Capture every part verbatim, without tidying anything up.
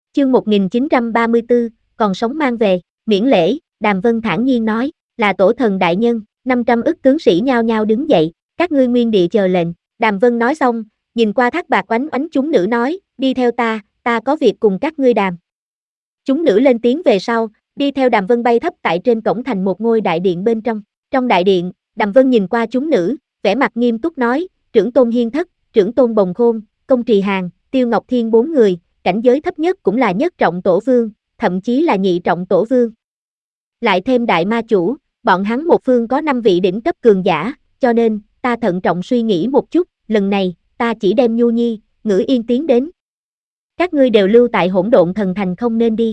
Chương một nghìn chín trăm ba mươi tư, còn sống mang về, miễn lễ, Đàm Vân thản nhiên nói, là tổ thần đại nhân, năm trăm ức tướng sĩ nhao nhao đứng dậy, các ngươi nguyên địa chờ lệnh. Đàm Vân nói xong, nhìn qua Thác Bạt Oánh Oánh chúng nữ nói, đi theo ta, ta có việc cùng các ngươi đàm. Chúng nữ lên tiếng về sau, đi theo Đàm Vân bay thấp tại trên cổng thành một ngôi đại điện bên trong. Trong đại điện, Đàm Vân nhìn qua chúng nữ, vẻ mặt nghiêm túc nói, trưởng tôn Hiên Thất, trưởng tôn Bồng Khôn, Công Trì Hàn, Tiêu Ngọc Thiên bốn người, cảnh giới thấp nhất cũng là nhất trọng tổ vương, thậm chí là nhị trọng tổ vương. Lại thêm đại ma chủ, bọn hắn một phương có năm vị đỉnh cấp cường giả, cho nên, ta thận trọng suy nghĩ một chút, lần này, ta chỉ đem Nhu Nhi, Ngữ Yên tiến đến. Các ngươi đều lưu tại Hỗn Độn Thần Thành không nên đi.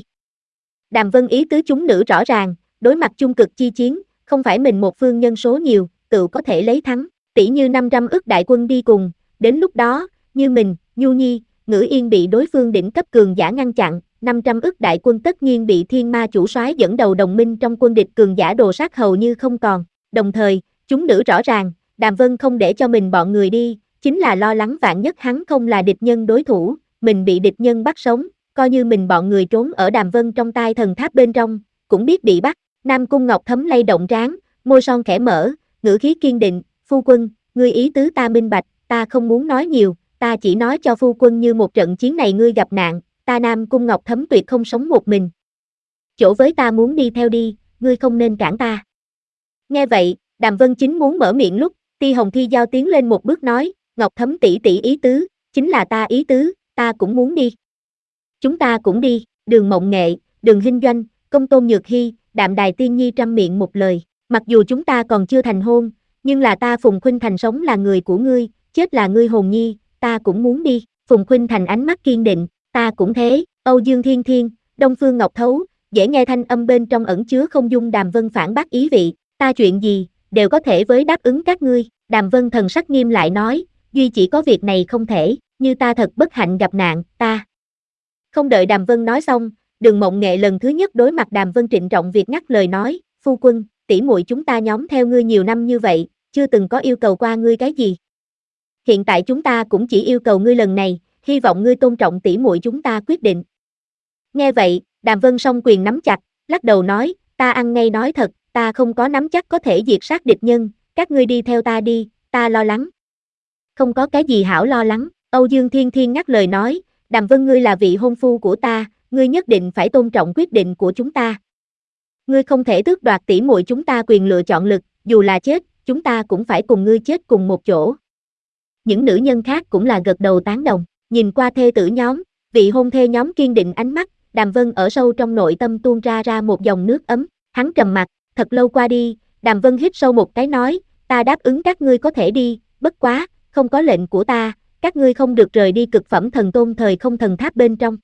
Đàm Vân ý tứ chúng nữ rõ ràng, đối mặt chung cực chi chiến, không phải mình một phương nhân số nhiều, tự có thể lấy thắng, tỷ như năm trăm ức đại quân đi cùng, đến lúc đó, như mình, Nhu Nhi, Ngữ Yên bị đối phương đỉnh cấp cường giả ngăn chặn, năm trăm ức đại quân tất nhiên bị Thiên Ma chủ soái dẫn đầu đồng minh trong quân địch cường giả đồ sát hầu như không còn. Đồng thời, chúng nữ rõ ràng, Đàm Vân không để cho mình bọn người đi, chính là lo lắng vạn nhất hắn không là địch nhân đối thủ, mình bị địch nhân bắt sống, coi như mình bọn người trốn ở Đàm Vân trong tai thần tháp bên trong, cũng biết bị bắt. Nam Cung Ngọc Thấm lay động trán, môi son khẽ mở, ngữ khí kiên định, phu quân, ngươi ý tứ ta minh bạch, ta không muốn nói nhiều, ta chỉ nói cho phu quân như một trận chiến này ngươi gặp nạn, ta Nam Cung Ngọc Thấm tuyệt không sống một mình. Chỗ với ta muốn đi theo đi, ngươi không nên cản ta. Nghe vậy, Đàm Vân chính muốn mở miệng lúc, Ti Hồng Thi Giao tiến lên một bước nói, Ngọc Thấm tỷ tỷ ý tứ, chính là ta ý tứ, ta cũng muốn đi. Chúng ta cũng đi, Đường Mộng Nghệ, Đường Hinh Doanh, Công Tôn Nhược Hy, Đạm Đài Tiên Nhi trăm miệng một lời, mặc dù chúng ta còn chưa thành hôn, nhưng là ta Phùng Khuynh Thành sống là người của ngươi, chết là ngươi hồn nhi, ta cũng muốn đi. Phùng Khuynh Thành ánh mắt kiên định, ta cũng thế. Âu Dương Thiên Thiên, Đông Phương Ngọc Thấu, dễ nghe thanh âm bên trong ẩn chứa không dung. Đàm Vân phản bác ý vị, ta chuyện gì, đều có thể với đáp ứng các ngươi. Đàm Vân thần sắc nghiêm lại nói, duy chỉ có việc này không thể, như ta thật bất hạnh gặp nạn, ta. Không đợi Đàm Vân nói xong, Đường Mộng Nghệ lần thứ nhất đối mặt Đàm Vân trịnh trọng việc ngắt lời nói, phu quân, tỷ muội chúng ta nhóm theo ngươi nhiều năm như vậy, chưa từng có yêu cầu qua ngươi cái gì. Hiện tại chúng ta cũng chỉ yêu cầu ngươi lần này, hy vọng ngươi tôn trọng tỷ muội chúng ta quyết định. Nghe vậy, Đàm Vân song quyền nắm chặt, lắc đầu nói, ta ăn ngay nói thật, ta không có nắm chắc có thể diệt sát địch nhân, các ngươi đi theo ta đi, ta lo lắng. Không có cái gì hảo lo lắng, Âu Dương Thiên Thiên ngắt lời nói, Đàm Vân ngươi là vị hôn phu của ta, ngươi nhất định phải tôn trọng quyết định của chúng ta. Ngươi không thể tước đoạt tỷ muội chúng ta quyền lựa chọn lực, dù là chết, chúng ta cũng phải cùng ngươi chết cùng một chỗ. Những nữ nhân khác cũng là gật đầu tán đồng, nhìn qua thê tử nhóm, vị hôn thê nhóm kiên định ánh mắt, Đàm Vân ở sâu trong nội tâm tuôn ra ra một dòng nước ấm, hắn trầm mặt, thật lâu qua đi, Đàm Vân hít sâu một cái nói, ta đáp ứng các ngươi có thể đi, bất quá, không có lệnh của ta, các ngươi không được rời đi cực phẩm thần tôn thời không thần tháp bên trong.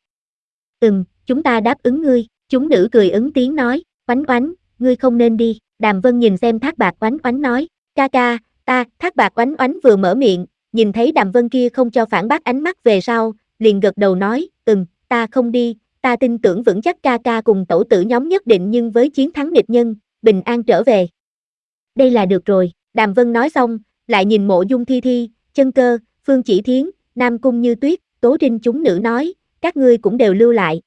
Ừm, chúng ta đáp ứng ngươi, chúng nữ cười ứng tiếng nói, Oánh Oánh, ngươi không nên đi. Đàm Vân nhìn xem Thác Bạt Oánh Oánh nói, ca ca, ta. Thác Bạt Oánh Oánh vừa mở miệng, nhìn thấy Đàm Vân kia không cho phản bác ánh mắt về sau, liền gật đầu nói, ừm, ta không đi, ta tin tưởng vững chắc ca ca cùng tẩu tử nhóm nhất định nhưng với chiến thắng địch nhân, bình an trở về. Đây là được rồi. Đàm Vân nói xong, lại nhìn Mộ Dung Thi Thi, Chân Cơ, Phương Chỉ Thiến, Nam Cung Như Tuyết, Tố Trinh chúng nữ nói, các ngươi cũng đều lưu lại.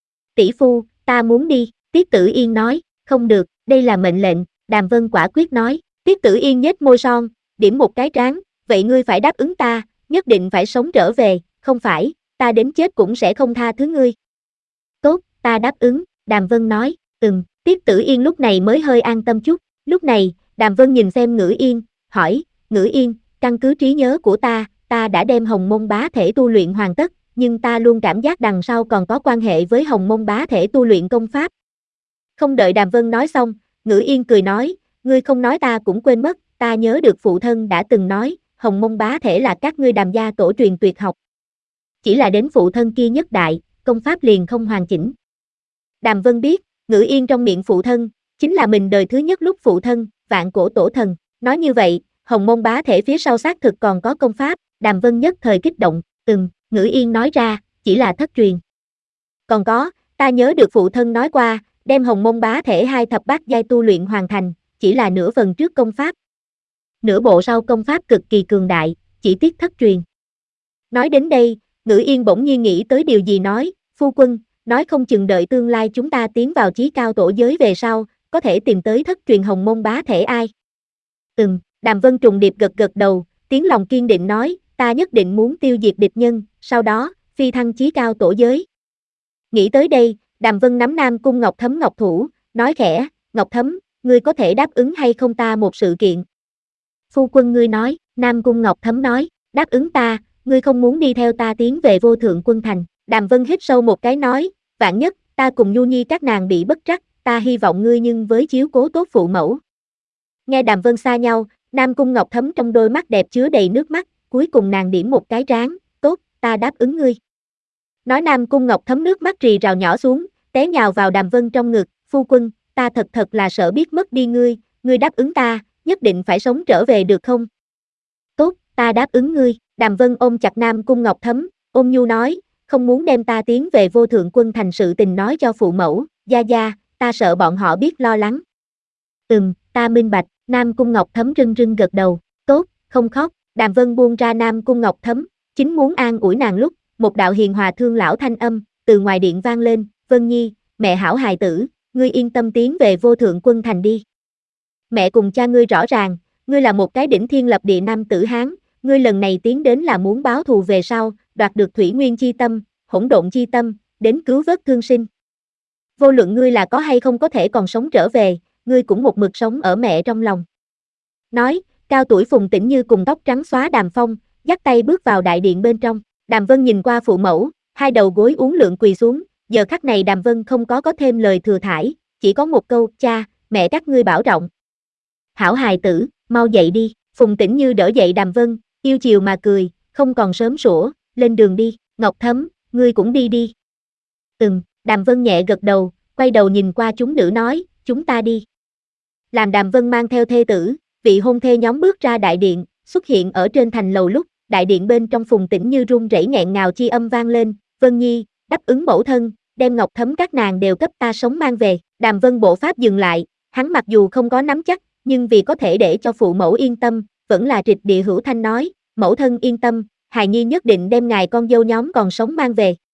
Tỷ phu, ta muốn đi. Tiết Tử Yên nói, không được, đây là mệnh lệnh. Đàm Vân quả quyết nói. Tiết Tử Yên nhếch môi son, điểm một cái trán, vậy ngươi phải đáp ứng ta, nhất định phải sống trở về, không phải, ta đến chết cũng sẽ không tha thứ ngươi. Tốt, ta đáp ứng. Đàm Vân nói, ừm. Tiết Tử Yên lúc này mới hơi an tâm chút. Lúc này, Đàm Vân nhìn xem Ngữ Yên, hỏi, Ngữ Yên, căn cứ trí nhớ của ta, ta đã đem Hồng Môn Bá Thể tu luyện hoàn tất, nhưng ta luôn cảm giác đằng sau còn có quan hệ với Hồng Môn Bá Thể tu luyện công pháp. Không đợi Đàm Vân nói xong, Ngữ Yên cười nói, ngươi không nói ta cũng quên mất, ta nhớ được phụ thân đã từng nói, Hồng Môn Bá Thể là các ngươi Đàm gia tổ truyền tuyệt học. Chỉ là đến phụ thân kia nhất đại, công pháp liền không hoàn chỉnh. Đàm Vân biết, Ngữ Yên trong miệng phụ thân, chính là mình đời thứ nhất lúc phụ thân, Vạn Cổ Tổ Thần. Nói như vậy, Hồng Môn Bá Thể phía sau xác thực còn có công pháp. Đàm Vân nhất thời kích động, ừm, Ngữ Yên nói ra, chỉ là thất truyền. Còn có, ta nhớ được phụ thân nói qua, đem Hồng Môn Bá Thể hai thập bát giai tu luyện hoàn thành, chỉ là nửa phần trước công pháp. Nửa bộ sau công pháp cực kỳ cường đại, chỉ tiếc thất truyền. Nói đến đây, Ngữ Yên bỗng nhiên nghĩ tới điều gì nói, phu quân, nói không chừng đợi tương lai chúng ta tiến vào chí cao tổ giới về sau, có thể tìm tới thất truyền hồng môn bá thể ai. Ừm, Đàm Vân trùng điệp gật gật đầu, tiếng lòng kiên định nói, ta nhất định muốn tiêu diệt địch nhân, sau đó, phi thăng chí cao tổ giới. Nghĩ tới đây, Đàm Vân nắm Nam Cung Ngọc Thấm ngọc thủ, nói khẽ, Ngọc Thấm, ngươi có thể đáp ứng hay không ta một sự kiện? Phu quân ngươi nói, Nam Cung Ngọc Thấm nói, đáp ứng ta, ngươi không muốn đi theo ta tiến về vô thượng quân thành. Đàm Vân hít sâu một cái nói, vạn nhất, ta cùng Nhu Nhi các nàng bị bất trắc, ta hy vọng ngươi nhưng với chiếu cố tốt phụ mẫu. Nghe Đàm Vân xa nhau, Nam Cung Ngọc Thấm trong đôi mắt đẹp chứa đầy nước mắt, cuối cùng nàng điểm một cái trán, tốt, ta đáp ứng ngươi. Nói Nam Cung Ngọc Thấm nước mắt rì rào nhỏ xuống, té nhào vào Đàm Vân trong ngực, phu quân, ta thật thật là sợ biết mất đi ngươi, ngươi đáp ứng ta, nhất định phải sống trở về được không? Tốt, ta đáp ứng ngươi, Đàm Vân ôm chặt Nam Cung Ngọc Thấm, ôm nhu nói, không muốn đem ta tiến về vô thượng quân thành sự tình nói cho phụ mẫu, gia gia, ta sợ bọn họ biết lo lắng. Ừm, ta minh bạch, Nam Cung Ngọc Thấm rưng rưng gật đầu, tốt, không khóc, Đàm Vân buông ra Nam Cung Ngọc Thấm, chính muốn an ủi nàng lúc, một đạo hiền hòa thương lão thanh âm, từ ngoài điện vang lên, Vân Nhi, mẹ hảo hài tử, ngươi yên tâm tiến về vô thượng quân thành đi. Mẹ cùng cha ngươi rõ ràng, ngươi là một cái đỉnh thiên lập địa nam tử Hán, ngươi lần này tiến đến là muốn báo thù về sau, đoạt được thủy nguyên chi tâm, hỗn độn chi tâm, đến cứu vớt thương sinh. Vô luận ngươi là có hay không có thể còn sống trở về, ngươi cũng một mực sống ở mẹ trong lòng. Nói, cao tuổi Phùng Tĩnh Như cùng tóc trắng xóa Đàm Phong, dắt tay bước vào đại điện bên trong. Đàm Vân nhìn qua phụ mẫu, hai đầu gối uốn lượn quỳ xuống, giờ khắc này Đàm Vân không có có thêm lời thừa thãi, chỉ có một câu, cha, mẹ các ngươi bảo trọng. Hảo hài tử, mau dậy đi, Phùng Tĩnh Như đỡ dậy Đàm Vân, yêu chiều mà cười, không còn sớm sủa, lên đường đi, Ngọc Thấm, ngươi cũng đi đi. Ừm, Đàm Vân nhẹ gật đầu, quay đầu nhìn qua chúng nữ nói, chúng ta đi. Làm Đàm Vân mang theo thê tử, vị hôn thê nhóm bước ra đại điện, xuất hiện ở trên thành lầu lúc, đại điện bên trong Phùng Tĩnh Như run rẩy nghẹn ngào chi âm vang lên, Vân Nhi, đáp ứng mẫu thân, đem Ngọc Thấm các nàng đều cấp ta sống mang về. Đàm Vân bộ pháp dừng lại, hắn mặc dù không có nắm chắc, nhưng vì có thể để cho phụ mẫu yên tâm, vẫn là trịch địa hữu thanh nói, mẫu thân yên tâm, hài nhi nhất định đem ngài con dâu nhóm còn sống mang về.